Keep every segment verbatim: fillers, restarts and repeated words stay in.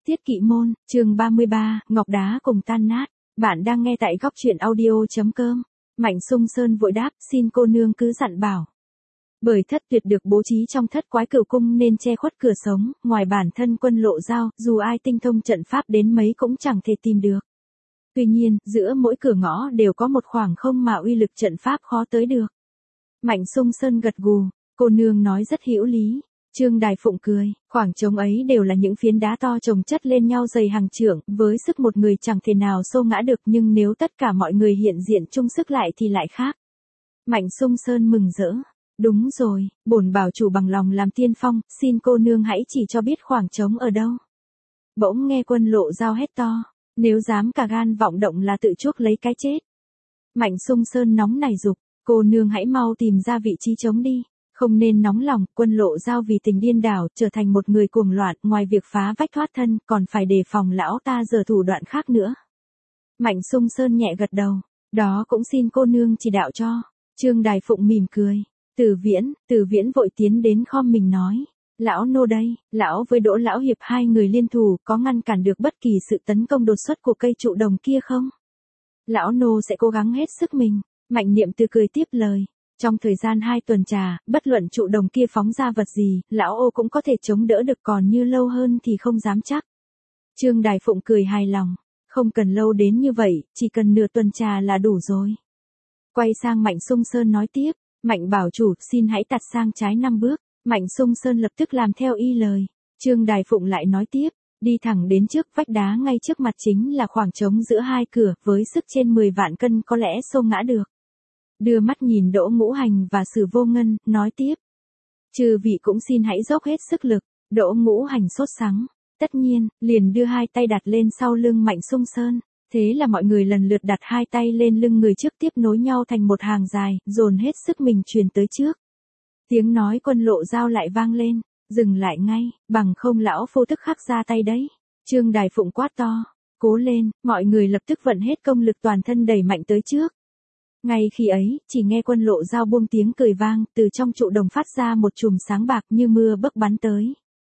Tiết Kỵ Môn, chương ba mươi ba, Ngọc Đá cùng tan nát. Bạn đang nghe tại góc truyện audio.com. Mạnh Sung Sơn vội đáp, xin cô nương cứ dặn bảo. Bởi thất tuyệt được bố trí trong thất quái cửu cung nên che khuất cửa sống, ngoài bản thân Quân Lộ Dao, dù ai tinh thông trận pháp đến mấy cũng chẳng thể tìm được. Tuy nhiên, giữa mỗi cửa ngõ đều có một khoảng không mà uy lực trận pháp khó tới được. Mạnh Sung Sơn gật gù, cô nương nói rất hữu lý. Trương Đài Phụng cười, khoảng trống ấy đều là những phiến đá to chồng chất lên nhau dày hàng trượng, với sức một người chẳng thể nào xô ngã được, nhưng nếu tất cả mọi người hiện diện chung sức lại thì lại khác. Mạnh Sung Sơn mừng rỡ, đúng rồi, bổn bảo chủ bằng lòng làm tiên phong, xin cô nương hãy chỉ cho biết khoảng trống ở đâu. Bỗng nghe Quân Lộ Dao hét to, nếu dám cả gan vọng động là tự chuốc lấy cái chết. Mạnh Sung Sơn nóng nảy giục, cô nương hãy mau tìm ra vị trí trống đi. Không nên nóng lòng, Quân Lộ Dao vì tình điên đảo, trở thành một người cuồng loạn, ngoài việc phá vách thoát thân, còn phải đề phòng lão ta giở thủ đoạn khác nữa. Mạnh Sung Sơn nhẹ gật đầu, đó cũng xin cô nương chỉ đạo cho. Trương Đài Phụng mỉm cười, Từ Viễn, Từ Viễn vội tiến đến khom mình nói, lão nô đây, lão với Đỗ lão hiệp hai người liên thủ, có ngăn cản được bất kỳ sự tấn công đột xuất của cây trụ đồng kia không? Lão nô sẽ cố gắng hết sức mình. Mạnh Niệm Từ cười tiếp lời. Trong thời gian hai tuần trà, bất luận trụ đồng kia phóng ra vật gì, lão ô cũng có thể chống đỡ được, còn như lâu hơn thì không dám chắc. Trương Đài Phụng cười hài lòng, không cần lâu đến như vậy, chỉ cần nửa tuần trà là đủ rồi. Quay sang Mạnh Sung Sơn nói tiếp, Mạnh bảo chủ, xin hãy tạt sang trái năm bước. Mạnh Sung Sơn lập tức làm theo y lời. Trương Đài Phụng lại nói tiếp, đi thẳng đến trước vách đá ngay trước mặt chính là khoảng trống giữa hai cửa, với sức trên mười vạn cân có lẽ xô ngã được. Đưa mắt nhìn Đỗ Ngũ Hành và Sử Vô Ngân, nói tiếp. Chư vị cũng xin hãy dốc hết sức lực. Đỗ Ngũ Hành sốt sắng. Tất nhiên, liền đưa hai tay đặt lên sau lưng Mạnh Sung Sơn. Thế là mọi người lần lượt đặt hai tay lên lưng người trước tiếp nối nhau thành một hàng dài, dồn hết sức mình truyền tới trước. Tiếng nói Quân Lộ Dao lại vang lên. Dừng lại ngay, bằng không lão phu tức khắc ra tay đấy. Trương Đài Phụng quát to. Cố lên, mọi người lập tức vận hết công lực toàn thân đẩy mạnh tới trước. Ngay khi ấy, chỉ nghe Quân Lộ Dao buông tiếng cười vang, từ trong trụ đồng phát ra một chùm sáng bạc như mưa bấc bắn tới.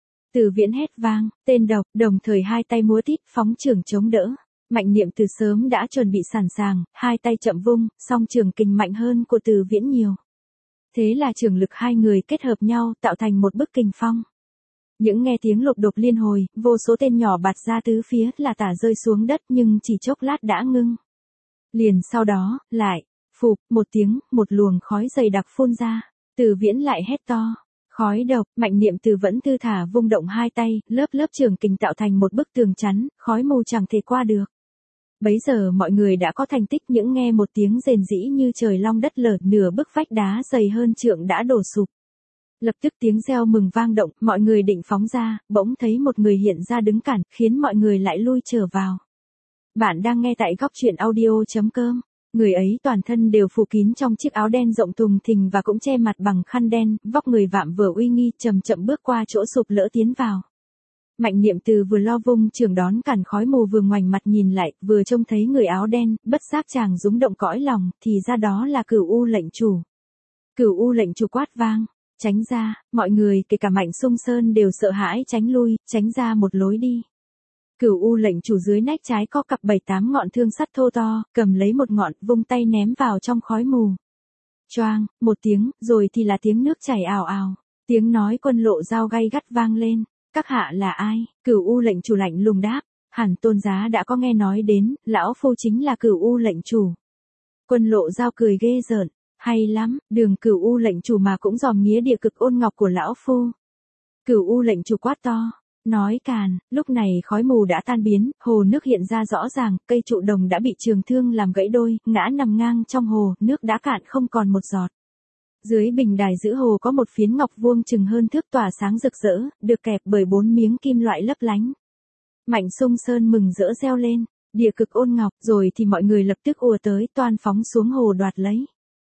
Từ Viễn hét vang, tên độc, đồng thời hai tay múa tít phóng trường chống đỡ. Mạnh Niệm Từ sớm đã chuẩn bị sẵn sàng, hai tay chậm vung, song trường kình mạnh hơn của Từ Viễn nhiều. Thế là trường lực hai người kết hợp nhau, tạo thành một bức kình phong. Những nghe tiếng lục đục liên hồi, vô số tên nhỏ bạt ra tứ phía, là tả rơi xuống đất, nhưng chỉ chốc lát đã ngưng. Liền sau đó, lại, phụp, một tiếng, một luồng khói dày đặc phun ra. Từ Viễn lại hét to. Khói độc, Mạnh Niệm Từ vẫn thư thả vung động hai tay, lớp lớp trường kình tạo thành một bức tường chắn, khói mù chẳng thể qua được. Bấy giờ mọi người đã có thành tích, những nghe một tiếng rền rĩ như trời long đất lở, nửa bức vách đá dày hơn trượng đã đổ sụp. Lập tức tiếng reo mừng vang động, mọi người định phóng ra, bỗng thấy một người hiện ra đứng cản, khiến mọi người lại lui trở vào. Bạn đang nghe tại góc truyện audio.com. Người ấy toàn thân đều phủ kín trong chiếc áo đen rộng thùng thình và cũng che mặt bằng khăn đen, vóc người vạm vỡ uy nghi, chậm chậm bước qua chỗ sụp lỡ tiến vào. Mạnh Niệm Từ vừa lo vung trường đón cản khói mù, vừa ngoảnh mặt nhìn lại, vừa trông thấy người áo đen, bất giác chàng rúng động cõi lòng, thì ra đó là Cửu U lệnh chủ. Cửu U lệnh chủ quát vang, tránh ra, mọi người kể cả Mạnh Sung Sơn đều sợ hãi tránh lui, tránh ra một lối đi. Cửu U lệnh chủ dưới nách trái có cặp bảy tám ngọn thương sắt thô to, cầm lấy một ngọn, vung tay ném vào trong khói mù. Choang, một tiếng, rồi thì là tiếng nước chảy ào ào. Tiếng nói Quân Lộ Dao gay gắt vang lên. Các hạ là ai? Cửu U lệnh chủ lạnh lùng đáp. Hẳn tôn giá đã có nghe nói đến, lão phu chính là Cửu U lệnh chủ. Quân Lộ Dao cười ghê rợn. Hay lắm, đường Cửu U lệnh chủ mà cũng dòm nghía địa cực ôn ngọc của lão phu. Cửu U lệnh chủ quát to. Nói càn, lúc này khói mù đã tan biến, hồ nước hiện ra rõ ràng, cây trụ đồng đã bị trường thương làm gãy đôi, ngã nằm ngang trong hồ, nước đã cạn không còn một giọt. Dưới bình đài giữa hồ có một phiến ngọc vuông chừng hơn thước tỏa sáng rực rỡ, được kẹp bởi bốn miếng kim loại lấp lánh. Mạnh Sung Sơn mừng rỡ reo lên, địa cực ôn ngọc, rồi thì mọi người lập tức ùa tới, toan phóng xuống hồ đoạt lấy.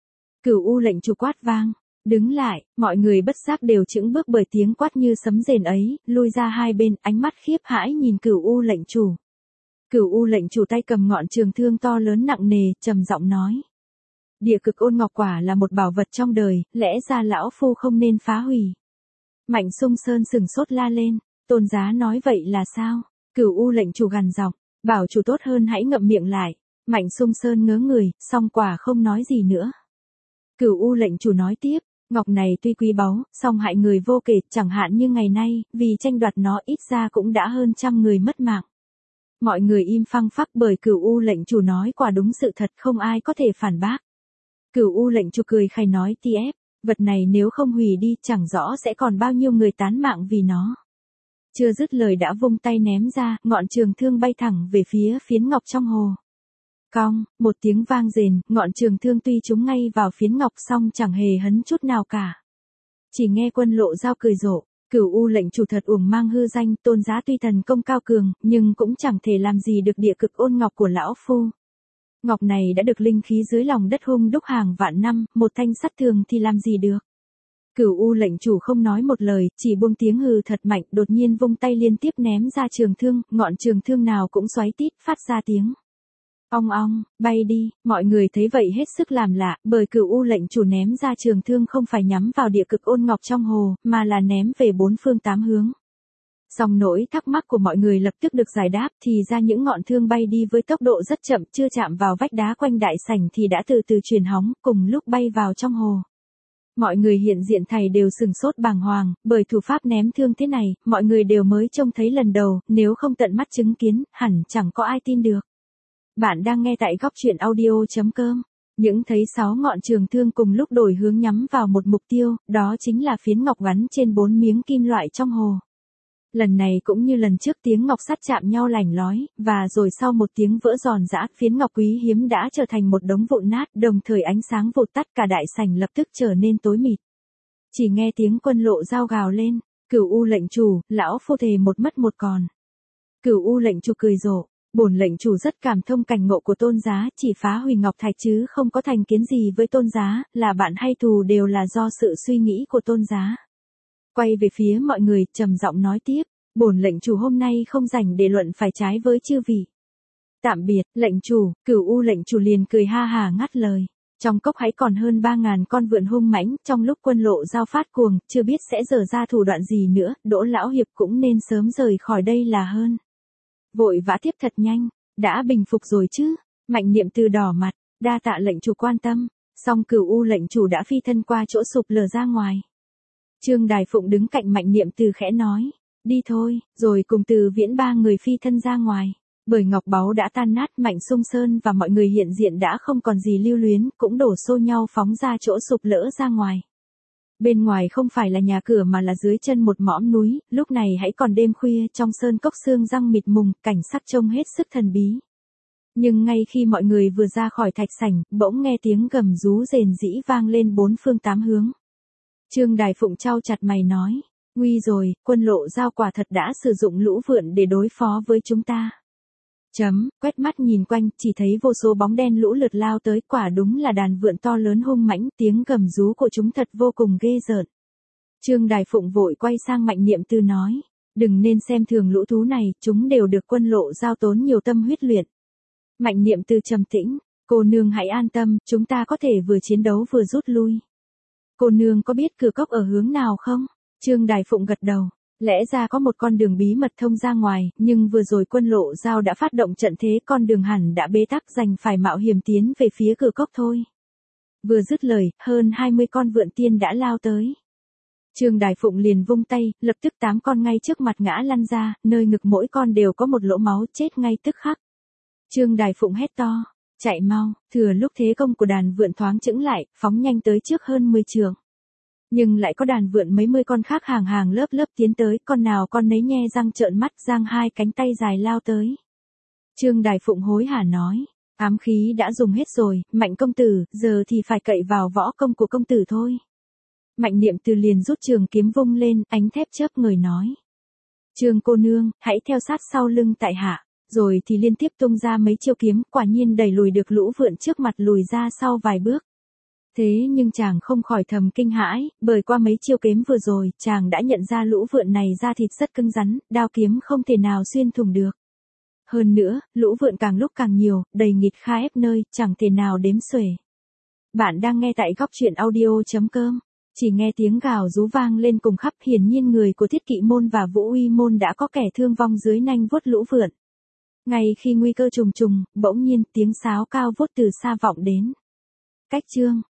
Cửu U lệnh chủ quát vang. Đứng lại, mọi người bất giác đều chững bước bởi tiếng quát như sấm rền ấy, lui ra hai bên, ánh mắt khiếp hãi nhìn Cửu U lệnh chủ. Cửu U lệnh chủ tay cầm ngọn trường thương to lớn nặng nề, trầm giọng nói. Địa cực ôn ngọc quả là một bảo vật trong đời, lẽ ra lão phu không nên phá hủy. Mạnh Sung Sơn sừng sốt la lên, tôn giá nói vậy là sao? Cửu U lệnh chủ gằn giọng, bảo chủ tốt hơn hãy ngậm miệng lại. Mạnh Sung Sơn ngớ người, song quả không nói gì nữa. Cửu U lệnh chủ nói tiếp, ngọc này tuy quý báu, song hại người vô kể, chẳng hạn như ngày nay, vì tranh đoạt nó ít ra cũng đã hơn trăm người mất mạng. Mọi người im phăng phắc bởi Cửu U lệnh chủ nói quả đúng sự thật, không ai có thể phản bác. Cửu U lệnh chủ cười khẩy nói ti ép, vật này nếu không hủy đi chẳng rõ sẽ còn bao nhiêu người tán mạng vì nó. Chưa dứt lời đã vung tay ném ra, ngọn trường thương bay thẳng về phía phiến ngọc trong hồ. Cong, một tiếng vang rền, ngọn trường thương tuy trúng ngay vào phiến ngọc song chẳng hề hấn chút nào cả. Chỉ nghe Quân Lộ Giao cười rộ, Cửu U lệnh chủ thật uổng mang hư danh, tôn giá tuy thần công cao cường, nhưng cũng chẳng thể làm gì được địa cực ôn ngọc của lão phu. Ngọc này đã được linh khí dưới lòng đất hung đúc hàng vạn năm, một thanh sắt thường thì làm gì được. Cửu U lệnh chủ không nói một lời, chỉ buông tiếng hừ thật mạnh, đột nhiên vung tay liên tiếp ném ra trường thương, ngọn trường thương nào cũng xoáy tít, phát ra tiếng ong ong, bay đi. Mọi người thấy vậy hết sức làm lạ, bởi Cửu U lệnh chủ ném ra trường thương không phải nhắm vào địa cực ôn ngọc trong hồ, mà là ném về bốn phương tám hướng. Song nỗi thắc mắc của mọi người lập tức được giải đáp, thì ra những ngọn thương bay đi với tốc độ rất chậm, chưa chạm vào vách đá quanh đại sảnh thì đã từ từ chuyển hóng, cùng lúc bay vào trong hồ. Mọi người hiện diện thầy đều sừng sốt bàng hoàng, bởi thủ pháp ném thương thế này, mọi người đều mới trông thấy lần đầu, nếu không tận mắt chứng kiến, hẳn chẳng có ai tin được. Bạn đang nghe tại góc truyện audio chấm com. Những thấy sáu ngọn trường thương cùng lúc đổi hướng nhắm vào một mục tiêu, đó chính là phiến ngọc gắn trên bốn miếng kim loại trong hồ. Lần này cũng như lần trước tiếng ngọc sắt chạm nhau lành lói, và rồi sau một tiếng vỡ giòn giã, phiến ngọc quý hiếm đã trở thành một đống vụn nát, đồng thời ánh sáng vụt tắt, cả đại sảnh lập tức trở nên tối mịt. Chỉ nghe tiếng Quân Lộ Giao gào lên, Cửu U lệnh chủ, lão phu thề một mất một còn. Cửu U lệnh chủ cười rộ, bổn lệnh chủ rất cảm thông cảnh ngộ của tôn giá, chỉ phá hủy ngọc thạch chứ không có thành kiến gì với tôn giá, là bạn hay thù đều là do sự suy nghĩ của tôn giá. Quay về phía mọi người, trầm giọng nói tiếp, bổn lệnh chủ hôm nay không rảnh để luận phải trái với chư vị. Tạm biệt, lệnh chủ. Cửu U lệnh chủ liền cười ha hà ngắt lời. Trong cốc hãy còn hơn ba ngàn con vượn hung mãnh, trong lúc Quân Lộ Giao phát cuồng, chưa biết sẽ dở ra thủ đoạn gì nữa, Đỗ lão hiệp cũng nên sớm rời khỏi đây là hơn. Vội vã tiếp thật nhanh, đã bình phục rồi chứ? Mạnh Niệm Từ đỏ mặt, đa tạ lệnh chủ quan tâm. Song Cửu U lệnh chủ đã phi thân qua chỗ sụp lở ra ngoài. Trương Đài Phụng đứng cạnh Mạnh Niệm Từ khẽ nói, đi thôi, rồi cùng Từ Viễn ba người phi thân ra ngoài. Bởi ngọc báu đã tan nát, Mạnh Sung Sơn và mọi người hiện diện đã không còn gì lưu luyến, cũng đổ xô nhau phóng ra chỗ sụp lỡ ra ngoài. Bên ngoài không phải là nhà cửa mà là dưới chân một mõm núi, lúc này hãy còn đêm khuya, trong sơn cốc sương răng mịt mùng, cảnh sắc trông hết sức thần bí. Nhưng ngay khi mọi người vừa ra khỏi thạch sảnh, bỗng nghe tiếng gầm rú rền rĩ vang lên bốn phương tám hướng. Trương Đài Phụng chau chặt mày nói, nguy rồi, Quân Lộ Giao quả thật đã sử dụng lũ vượn để đối phó với chúng ta. Chấm, quét mắt nhìn quanh, chỉ thấy vô số bóng đen lũ lượt lao tới, quả đúng là đàn vượn to lớn hung mãnh, tiếng gầm rú của chúng thật vô cùng ghê rợn. Trương Đài Phụng vội quay sang Mạnh Niệm Từ nói, đừng nên xem thường lũ thú này, chúng đều được Quân Lộ Giao tốn nhiều tâm huyết luyện. Mạnh Niệm Từ trầm tĩnh, cô nương hãy an tâm, chúng ta có thể vừa chiến đấu vừa rút lui. Cô nương có biết cửa cốc ở hướng nào không? Trương Đài Phụng gật đầu. Lẽ ra có một con đường bí mật thông ra ngoài, nhưng vừa rồi Quân Lộ Giao đã phát động trận thế, con đường hẳn đã bế tắc, đành phải mạo hiểm tiến về phía cửa cốc thôi. Vừa dứt lời, hơn hai mươi con vượn tiên đã lao tới. Trương Đài Phụng liền vung tay, lập tức tám con ngay trước mặt ngã lăn ra, nơi ngực mỗi con đều có một lỗ máu, chết ngay tức khắc. Trương Đài Phụng hét to, chạy mau, thừa lúc thế công của đàn vượn thoáng chững lại, phóng nhanh tới trước hơn mười trượng. Nhưng lại có đàn vượn mấy mươi con khác hàng hàng lớp lớp tiến tới, con nào con nấy nhe răng trợn mắt, giang hai cánh tay dài lao tới. Trương Đài Phụng hối hả nói, ám khí đã dùng hết rồi, Mạnh công tử, giờ thì phải cậy vào võ công của công tử thôi. Mạnh Niệm Từ liền rút trường kiếm vung lên, ánh thép chớp người nói, Trương cô nương, hãy theo sát sau lưng tại hạ. Rồi thì liên tiếp tung ra mấy chiêu kiếm, quả nhiên đẩy lùi được lũ vượn trước mặt lùi ra sau vài bước. Thế nhưng chàng không khỏi thầm kinh hãi, bởi qua mấy chiêu kiếm vừa rồi, chàng đã nhận ra lũ vượn này da thịt rất cứng rắn, đao kiếm không thể nào xuyên thủng được. Hơn nữa, lũ vượn càng lúc càng nhiều, đầy nghịt kha ép nơi, chẳng thể nào đếm xuể. Bạn đang nghe tại góc truyện audio chấm com. Chỉ nghe tiếng gào rú vang lên cùng khắp, hiển nhiên người của Thiết Kỵ môn và Vũ Uy môn đã có kẻ thương vong dưới nanh vuốt lũ vượn. Ngay khi nguy cơ trùng trùng, bỗng nhiên tiếng sáo cao vút từ xa vọng đến. Cách chương